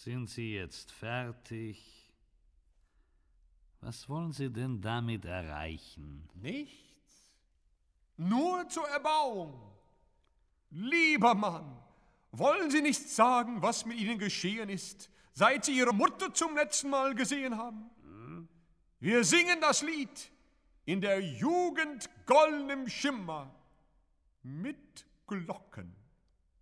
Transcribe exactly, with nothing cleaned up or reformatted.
Sind Sie jetzt fertig? Was wollen Sie denn damit erreichen? Nichts. Nur zur Erbauung. Lieber Mann, wollen Sie nicht sagen, was mit Ihnen geschehen ist, seit Sie Ihre Mutter zum letzten Mal gesehen haben? Hm? Wir singen das Lied in der Jugend goldenem Schimmer mit Glocken.